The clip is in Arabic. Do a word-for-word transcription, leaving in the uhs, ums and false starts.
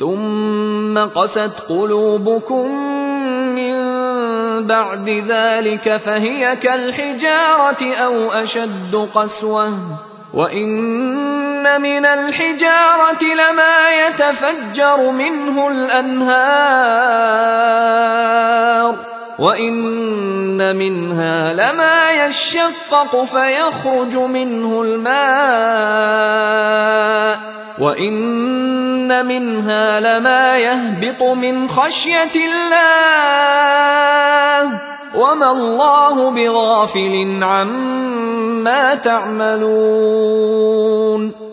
ثم قست قلوبكم من بعد ذلك فهي كالحجارة أو أشد قسوة وإن من الحجارة لما يتفجر منه الأنهار وإن منها لما يشقق فيخرج منه الماء وإن منها لما يهبط من خشية الله وما الله بغافل عما تعملون